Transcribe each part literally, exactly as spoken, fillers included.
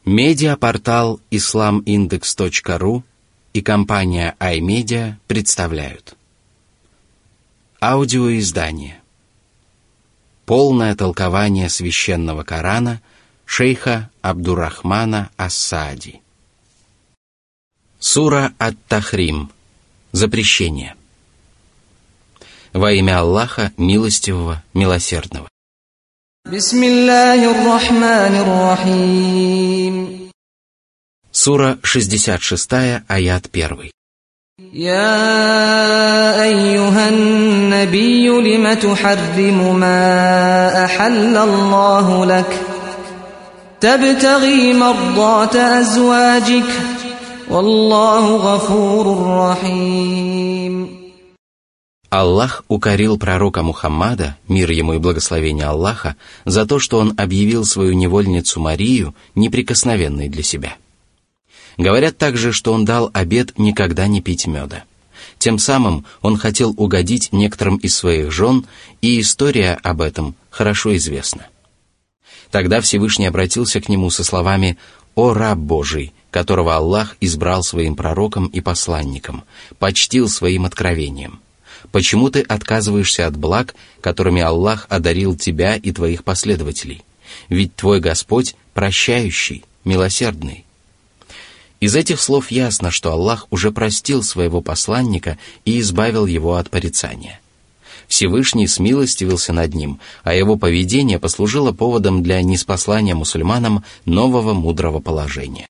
Медиапортал ислам индекс точка ру и компания iMedia представляют аудиоиздание «Полное толкование священного Корана» шейха Абдуррахмана ас-Саади. Сура ат-Тахрим. Запрещение. Во имя Аллаха, милостивого, милосердного. Бисмиллахир-рахманир-рахим. Сура шестьдесят шесть, аят один. Я айюхан набию лима тухарриму ма ахаллаллаху лак табтаги мардата азваджик валлаху гафурур рахим. Аллах укорил пророка Мухаммада, мир ему и благословение Аллаха, за то, что он объявил свою невольницу Марию неприкосновенной для себя. Говорят также, что он дал обет никогда не пить меда. Тем самым он хотел угодить некоторым из своих жен, и история об этом хорошо известна. Тогда Всевышний обратился к нему со словами: «О раб Божий, которого Аллах избрал своим пророком и посланником, почтил своим откровением. Почему ты отказываешься от благ, которыми Аллах одарил тебя и твоих последователей? Ведь твой Господь прощающий, милосердный». Из этих слов ясно, что Аллах уже простил своего посланника и избавил его от порицания. Всевышний смилостивился над ним, а его поведение послужило поводом для ниспослания мусульманам нового мудрого положения.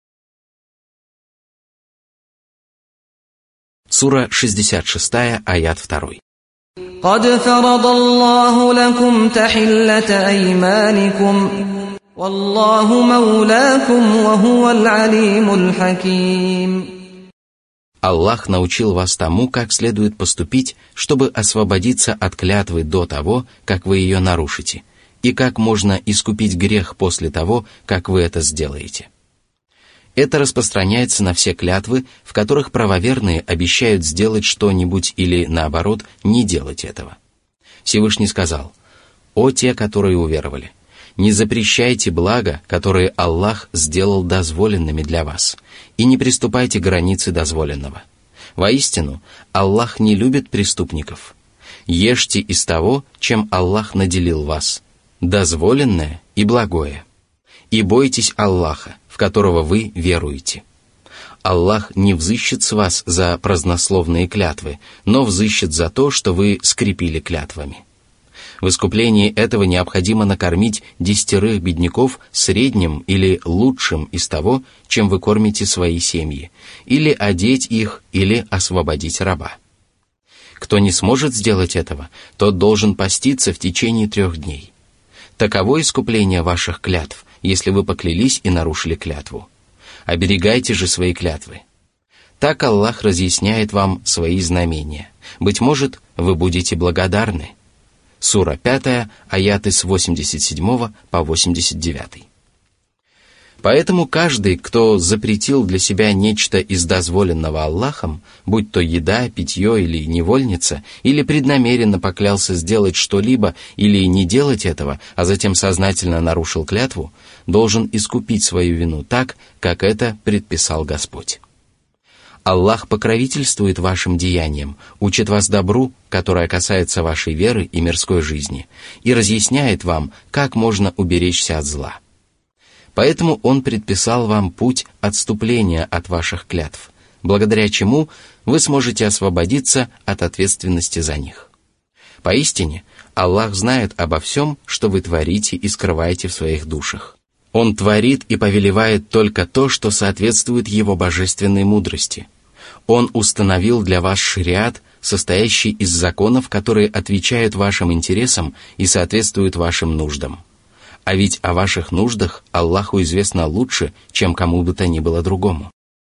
Сура шестьдесят шесть, аят два. «Кад фарадаллаху лакум тахиллата айманикум, валлаху маулакум, ва хувал алимул хаким». Аллах научил вас тому, как следует поступить, чтобы освободиться от клятвы до того, как вы ее нарушите, и как можно искупить грех после того, как вы это сделаете. Это распространяется на все клятвы, в которых правоверные обещают сделать что-нибудь или, наоборот, не делать этого. Всевышний сказал: «О те, которые уверовали, не запрещайте блага, которые Аллах сделал дозволенными для вас, и не приступайте к границе дозволенного. Воистину, Аллах не любит преступников. Ешьте из того, чем Аллах наделил вас, дозволенное и благое. И бойтесь Аллаха, в которого вы веруете. Аллах не взыщет с вас за празднословные клятвы, но взыщет за то, что вы скрепили клятвами. В искуплении этого необходимо накормить десятерых бедняков средним или лучшим из того, чем вы кормите свои семьи, или одеть их, или освободить раба. Кто не сможет сделать этого, тот должен поститься в течение трех дней. Таково искупление ваших клятв, если вы поклялись и нарушили клятву. Оберегайте же свои клятвы. Так Аллах разъясняет вам свои знамения. Быть может, вы будете благодарны». Сура пятая, аяты с восемьдесят седьмого по восемьдесят девятый. Поэтому каждый, кто запретил для себя нечто из дозволенного Аллахом, будь то еда, питье или невольница, или преднамеренно поклялся сделать что-либо или не делать этого, а затем сознательно нарушил клятву, должен искупить свою вину так, как это предписал Господь. Аллах покровительствует вашим деяниям, учит вас добру, которое касается вашей веры и мирской жизни, и разъясняет вам, как можно уберечься от зла. Поэтому Он предписал вам путь отступления от ваших клятв, благодаря чему вы сможете освободиться от ответственности за них. Поистине, Аллах знает обо всем, что вы творите и скрываете в своих душах. Он творит и повелевает только то, что соответствует Его божественной мудрости. Он установил для вас шариат, состоящий из законов, которые отвечают вашим интересам и соответствуют вашим нуждам. А ведь о ваших нуждах Аллаху известно лучше, чем кому бы то ни было другому.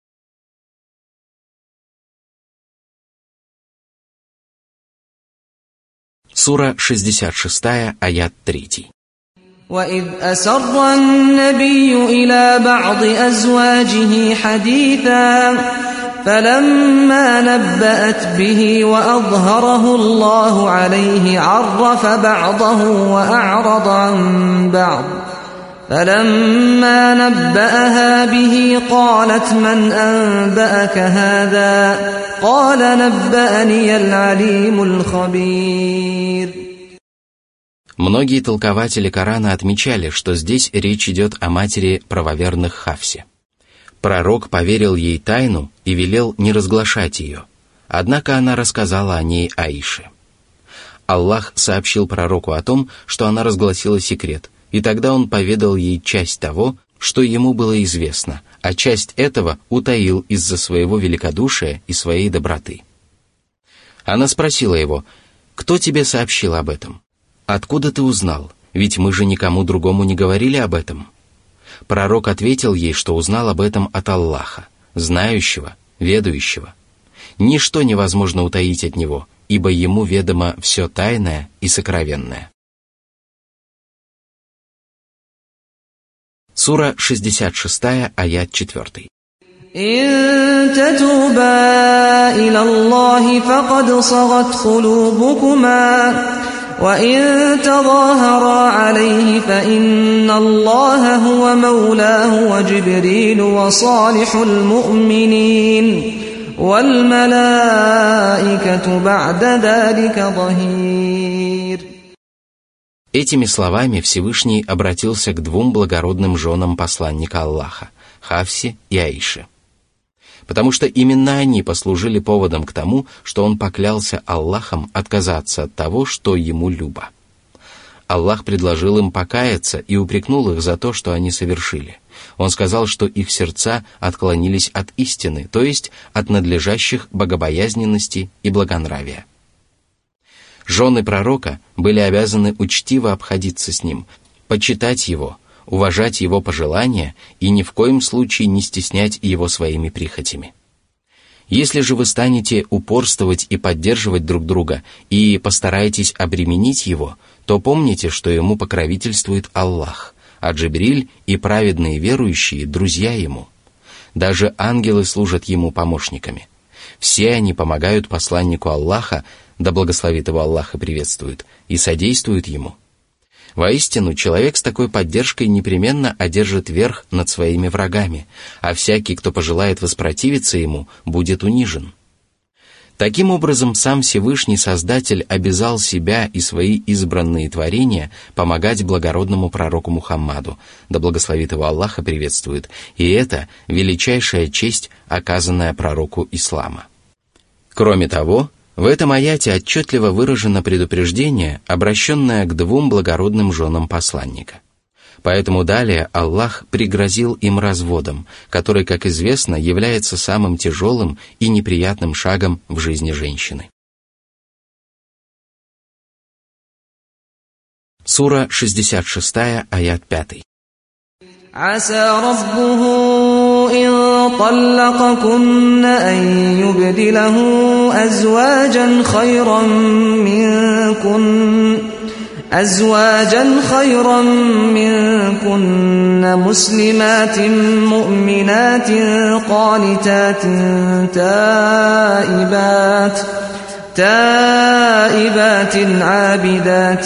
Сура шестьдесят шесть, аят три. وَإِذْ أَسَرَّ النَّبِيُّ إِلَى بَعْضِ أَزْوَاجِهِ حَدِيثًا فَلَمَّا نَبَّأَتْ بِهِ وَأَظْهَرَهُ اللَّهُ عَلَيْهِ عَرَّفَ بَعْضَهُ وَأَعْرَضَ عَنْ بَعْضٍ فلما نبأها به قالت من أنبأك هذا قال نبأني العليم الخبير. Многие толкователи Корана отмечали, что здесь речь идет о матери правоверных Хафсе. Пророк поверил ей тайну и велел не разглашать ее, однако она рассказала о ней Аише. Аллах сообщил пророку о том, что она разгласила секрет, и тогда он поведал ей часть того, что ему было известно, а часть этого утаил из-за своего великодушия и своей доброты. Она спросила его: «Кто тебе сообщил об этом? Откуда ты узнал? Ведь мы же никому другому не говорили об этом». Пророк ответил ей, что узнал об этом от Аллаха, знающего, ведающего. Ничто невозможно утаить от него, ибо ему ведомо все тайное и сокровенное. Сура шестьдесят шесть, аят четыре. إن تتوبا إلى الله فقد صغت قلوبكما وإن تظاهرا عليه فإن الله هو مولاه وجبريل وصالح المؤمنين والملائكة بعد ذلك ظهير. Этими словами Всевышний обратился к двум благородным женам посланника Аллаха, Хафсе и Аише. Потому что именно они послужили поводом к тому, что он поклялся Аллахом отказаться от того, что ему любо. Аллах предложил им покаяться и упрекнул их за то, что они совершили. Он сказал, что их сердца отклонились от истины, то есть от надлежащих богобоязненности и благонравия. Жены пророка были обязаны учтиво обходиться с ним, почитать его, уважать его пожелания и ни в коем случае не стеснять его своими прихотями. Если же вы станете упорствовать и поддерживать друг друга и постараетесь обременить его, то помните, что ему покровительствует Аллах, а Джибриль и праведные верующие – друзья ему. Даже ангелы служат ему помощниками. Все они помогают посланнику Аллаха, да благословит его Аллах и приветствует, и содействуют ему. Воистину, человек с такой поддержкой непременно одержит верх над своими врагами, а всякий, кто пожелает воспротивиться ему, будет унижен. Таким образом, сам Всевышний Создатель обязал себя и свои избранные творения помогать благородному пророку Мухаммаду, да благословит его Аллах и приветствует, и это величайшая честь, оказанная пророку ислама. Кроме того, в этом аяте отчетливо выражено предупреждение, обращенное к двум благородным женам посланника. Поэтому далее Аллах пригрозил им разводом, который, как известно, является самым тяжелым и неприятным шагом в жизни женщины. Сура шестьдесят шесть, аят пять. عسى ربه إن طلقكن أن يبدله أزواجا خيرا منكن أزواجا خيرا منكن مسلمات مؤمنات قانتات تائبات تائبات عابدات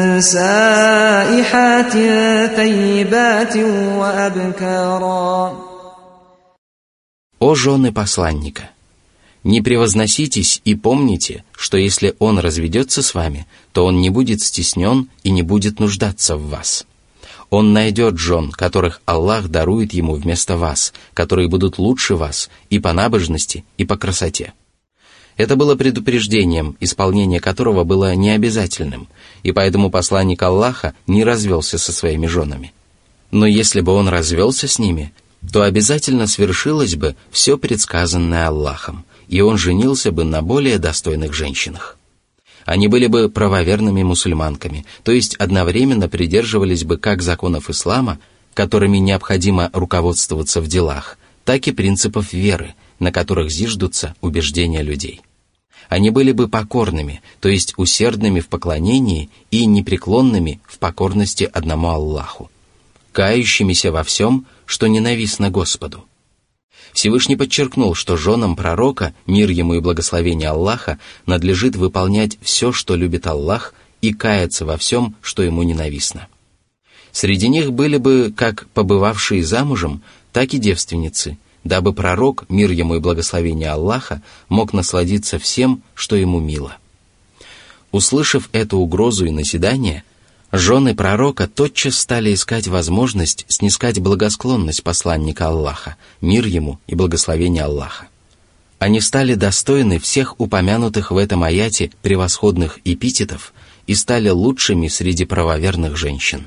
سائحات ثيبات وأبكارا. О жены посланника! Не превозноситесь и помните, что если он разведется с вами, то он не будет стеснен и не будет нуждаться в вас. Он найдет жен, которых Аллах дарует ему вместо вас, которые будут лучше вас и по набожности, и по красоте. Это было предупреждением, исполнение которого было необязательным, и поэтому посланник Аллаха не развелся со своими женами. Но если бы он развелся с ними, то обязательно свершилось бы все предсказанное Аллахом, и он женился бы на более достойных женщинах. Они были бы правоверными мусульманками, то есть одновременно придерживались бы как законов ислама, которыми необходимо руководствоваться в делах, так и принципов веры, на которых зиждутся убеждения людей. Они были бы покорными, то есть усердными в поклонении и непреклонными в покорности одному Аллаху, кающимися во всем, что ненавистно Господу. Всевышний подчеркнул, что женам пророка, мир ему и благословение Аллаха, надлежит выполнять все, что любит Аллах, и каяться во всем, что ему ненавистно. Среди них были бы как побывавшие замужем, так и девственницы, дабы пророк, мир ему и благословение Аллаха, мог насладиться всем, что ему мило. Услышав эту угрозу и назидание, жены пророка тотчас стали искать возможность снискать благосклонность посланника Аллаха, мир ему и благословение Аллаха. Они стали достойны всех упомянутых в этом аяте превосходных эпитетов и стали лучшими среди правоверных женщин.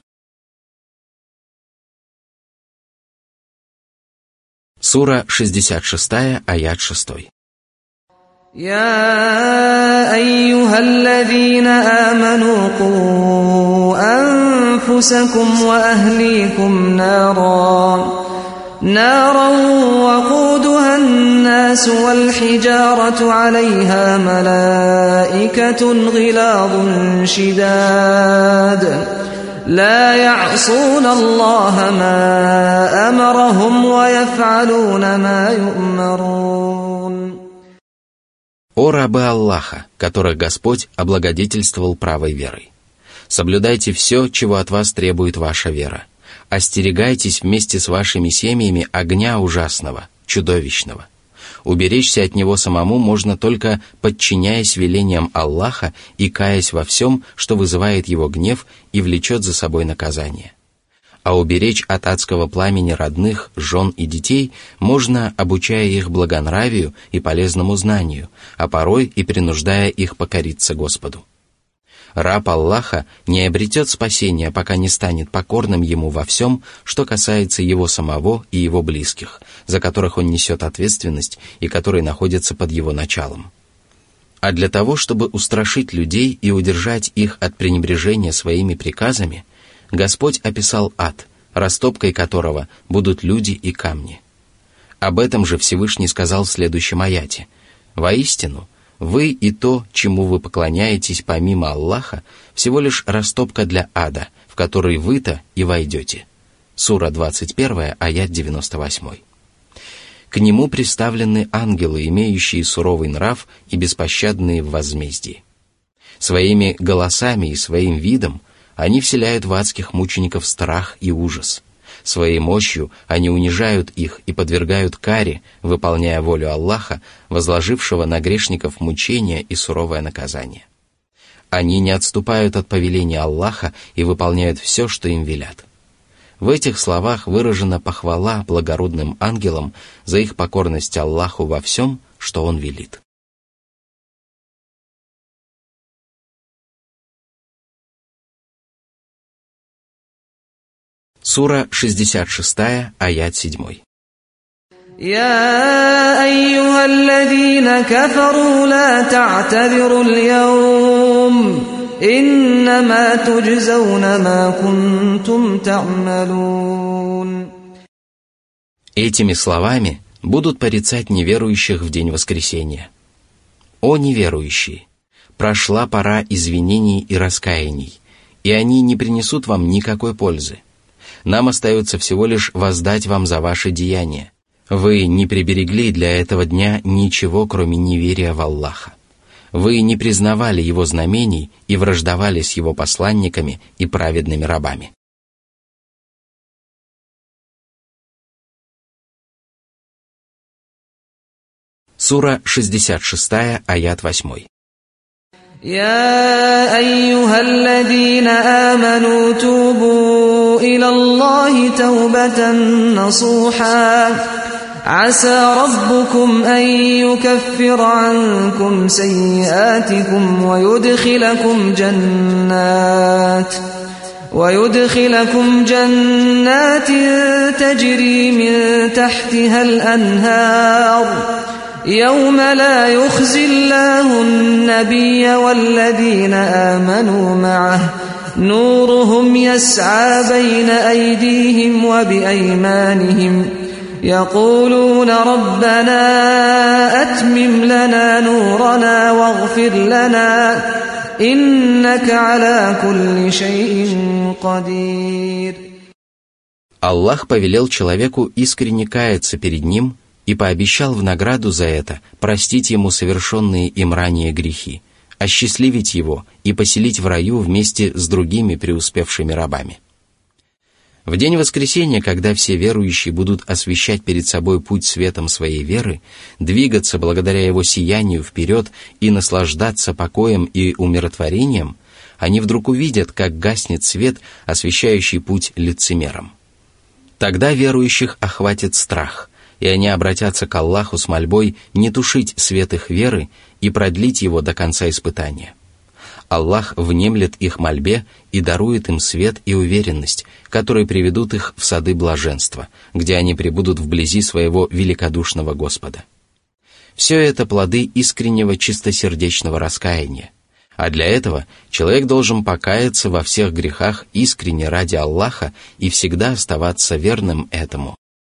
Сура шестьдесят шесть, аят шесть. يا أيها الذين آمنوا قوا أنفسكم وأهليكم نارا نارا وقودها الناس والحجارة عليها ملائكة غلاظ شداد لا يعصون الله ما أمرهم ويفعلون ما يؤمرون. О рабы Аллаха, которых Господь облагодетельствовал правой верой! Соблюдайте все, чего от вас требует ваша вера. Остерегайтесь вместе с вашими семьями огня ужасного, чудовищного. Уберечься от него самому можно только подчиняясь велениям Аллаха и каясь во всем, что вызывает его гнев и влечет за собой наказание. А уберечь от адского пламени родных, жен и детей можно, обучая их благонравию и полезному знанию, а порой и принуждая их покориться Господу. Раб Аллаха не обретет спасения, пока не станет покорным ему во всем, что касается его самого и его близких, за которых он несет ответственность и которые находятся под его началом. А для того, чтобы устрашить людей и удержать их от пренебрежения своими приказами, Господь описал ад, растопкой которого будут люди и камни. Об этом же Всевышний сказал в следующем аяте: «Воистину, вы и то, чему вы поклоняетесь помимо Аллаха, всего лишь растопка для ада, в который вы-то и войдете». Сура двадцать один, аят девяносто восемь. К нему приставлены ангелы, имеющие суровый нрав и беспощадные в возмездии. Своими голосами и своим видом они вселяют в адских мучеников страх и ужас. Своей мощью они унижают их и подвергают каре, выполняя волю Аллаха, возложившего на грешников мучения и суровое наказание. Они не отступают от повеления Аллаха и выполняют все, что им велят. В этих словах выражена похвала благородным ангелам за их покорность Аллаху во всем, что Он велит. Сура шестьдесят шесть, аят семь. يا أيها الذين كفروا لا تعتذروا اليوم إنما تجزون ما كنتم تعملون. Этими словами будут порицать неверующих в день воскресения. О неверующие! Прошла пора извинений и раскаяний, и они не принесут вам никакой пользы. Нам остается всего лишь воздать вам за ваши деяния. Вы не приберегли для этого дня ничего, кроме неверия в Аллаха. Вы не признавали Его знамений и враждовали с Его посланниками и праведными рабами. Сура шестьдесят шесть, аят восемь. يا أيها الذين آمنوا توبوا إلى الله توبة نصوحا عسى ربكم أن يكفر عنكم سيئاتكم ويدخلكم جنات ويدخلكم جنات تجري من تحتها الأنهار يوم لا يخزي الله النبي والذين آمنوا معه نورهم يسعى بين أيديهم وبأيمانهم يقولون ربنا أتمم لنا نورنا واغفر لنا إنك على كل شيء قدير. Аллах повелел человеку искренне каяться перед Ним и пообещал в награду за это простить ему совершенные им ранее грехи, осчастливить его и поселить в раю вместе с другими преуспевшими рабами. В день воскресения, когда все верующие будут освещать перед собой путь светом своей веры, двигаться благодаря его сиянию вперед и наслаждаться покоем и умиротворением, они вдруг увидят, как гаснет свет, освещающий путь лицемерам. Тогда верующих охватит страх, и они обратятся к Аллаху с мольбой не тушить свет их веры и продлить его до конца испытания. Аллах внемлет их мольбе и дарует им свет и уверенность, которые приведут их в сады блаженства, где они пребудут вблизи своего великодушного Господа. Все это плоды искреннего чистосердечного раскаяния, а для этого человек должен покаяться во всех грехах искренне ради Аллаха и всегда оставаться верным этому.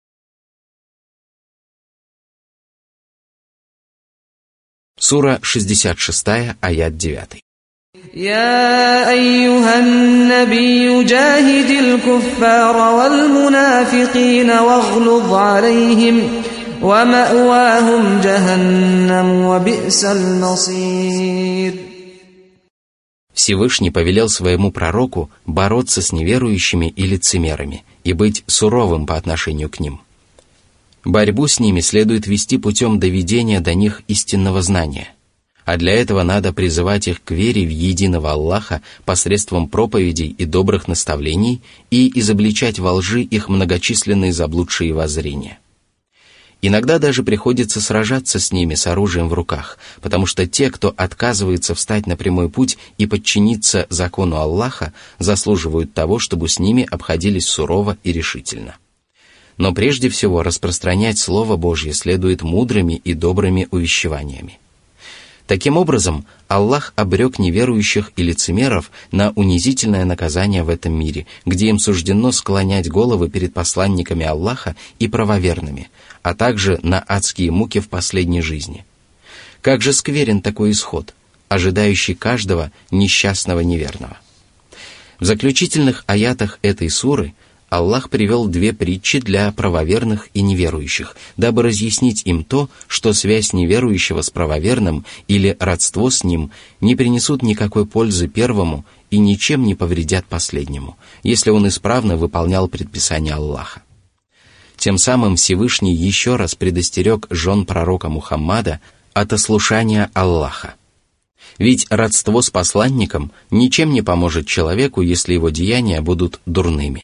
Сура шестьдесят шесть, аят девять. يا أيها النبي جاهد الكفار والمنافقين واغلظ عليهم ومأواهم جهنم وبئس المصير. Всевышний повелел своему пророку бороться с неверующими и лицемерами и быть суровым по отношению к ним. Борьбу с ними следует вести путем доведения до них истинного знания, а для этого надо призывать их к вере в единого Аллаха посредством проповедей и добрых наставлений и изобличать во лжи их многочисленные заблудшие воззрения. Иногда даже приходится сражаться с ними с оружием в руках, потому что те, кто отказывается встать на прямой путь и подчиниться закону Аллаха, заслуживают того, чтобы с ними обходились сурово и решительно. Но прежде всего распространять Слово Божье следует мудрыми и добрыми увещеваниями. Таким образом, Аллах обрек неверующих и лицемеров на унизительное наказание в этом мире, где им суждено склонять головы перед посланниками Аллаха и правоверными, а также на адские муки в последней жизни. Как же скверен такой исход, ожидающий каждого несчастного неверного. В заключительных аятах этой суры Аллах привел две притчи для правоверных и неверующих, дабы разъяснить им то, что связь неверующего с правоверным или родство с ним не принесут никакой пользы первому и ничем не повредят последнему, если он исправно выполнял предписания Аллаха. Тем самым Всевышний еще раз предостерег жен пророка Мухаммада от ослушания Аллаха. Ведь родство с посланником ничем не поможет человеку, если его деяния будут дурными.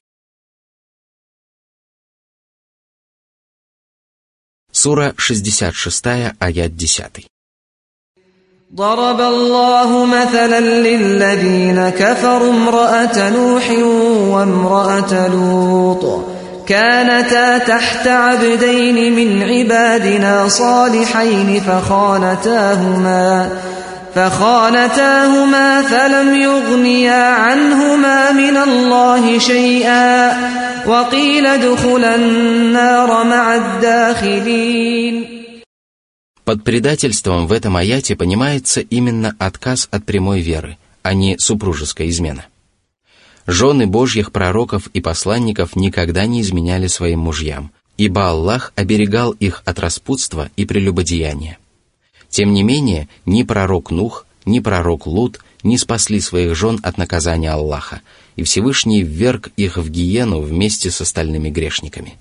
Сура шестьдесят шесть, аят десять. ضرب الله مثلا للذين كفروا امرأة نوح وامرأة لوط كانتا تحت عبدين من عبادنا صالحين فخانتاهما فخانتاهما فلم يغنيا عنهما من الله شيئا وقيل ادخلا النار مع الداخلين. Под предательством в этом аяте понимается именно отказ от прямой веры, а не супружеская измена. Жены Божьих пророков и посланников никогда не изменяли своим мужьям, ибо Аллах оберегал их от распутства и прелюбодеяния. Тем не менее, ни пророк Нух, ни пророк Лут не спасли своих жен от наказания Аллаха, и Всевышний вверг их в гиену вместе с остальными грешниками.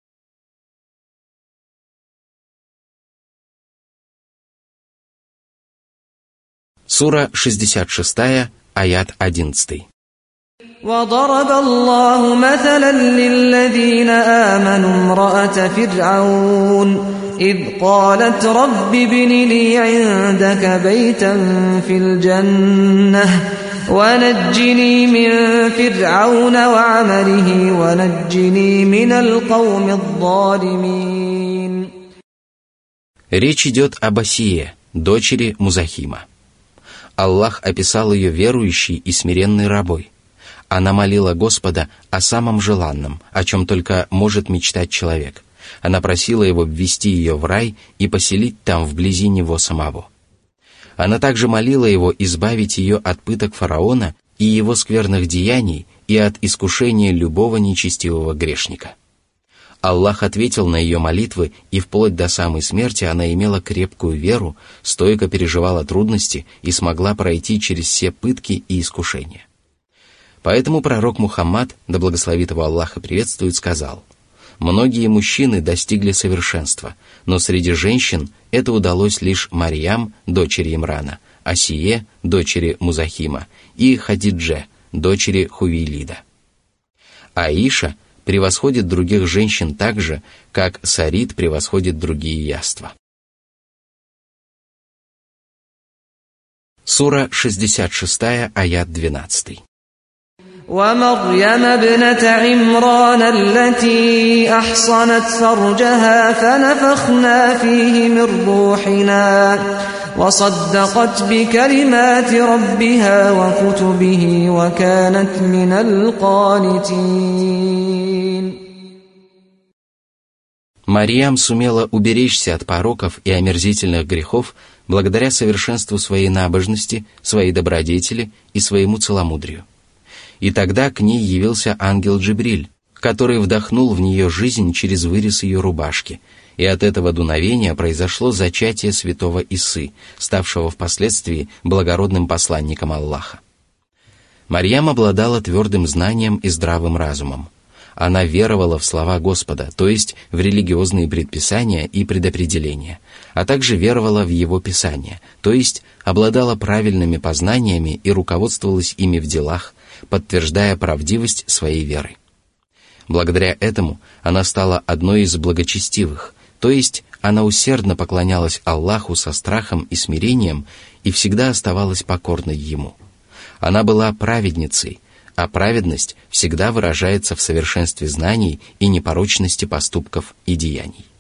Сура шестьдесят шесть, аят одиннадцать. وضرب الله مثلا للذين آمنوا امرأة فرعون إذ قالت رب ابن لي عندك بيتا في الجنة ونجني من فرعون وعمله ونجني من القوم الظالمين. Речь идет об Асие, дочери Музахима. Аллах описал ее верующей и смиренной рабой. Она молила Господа о самом желанном, о чем только может мечтать человек. Она просила его ввести ее в рай и поселить там вблизи него самого. Она также молила его избавить ее от пыток фараона и его скверных деяний и от искушения любого нечестивого грешника. Аллах ответил на ее молитвы, и вплоть до самой смерти она имела крепкую веру, стойко переживала трудности и смогла пройти через все пытки и искушения. Поэтому пророк Мухаммад, да благословит его Аллах и приветствует, сказал: «Многие мужчины достигли совершенства, но среди женщин это удалось лишь Марьям, дочери Имрана, Асие, дочери Музахима, и Хадидже, дочери Хувейлида. Аиша превосходит других женщин так же, как Сарид превосходит другие яства». Сура шестьдесят шесть, аят двенадцать. ومريم ابنة عمران التي أحصنت فرجها فنفخنا فيه من روحنا وصدقت بكلمات ربها وكتبه وكانت من القانتين. Марьям сумела уберечься от пороков и омерзительных грехов благодаря совершенству своей набожности, своей добродетели и своему целомудрию. И тогда к ней явился ангел Джибриль, который вдохнул в нее жизнь через вырез ее рубашки, и от этого дуновения произошло зачатие святого Исы, ставшего впоследствии благородным посланником Аллаха. Марьям обладала твердым знанием и здравым разумом. Она веровала в слова Господа, то есть в религиозные предписания и предопределения, а также веровала в Его Писание, то есть обладала правильными познаниями и руководствовалась ими в делах, подтверждая правдивость своей веры. Благодаря этому она стала одной из благочестивых, то есть она усердно поклонялась Аллаху со страхом и смирением и всегда оставалась покорной Ему. Она была праведницей, а праведность всегда выражается в совершенстве знаний и непорочности поступков и деяний.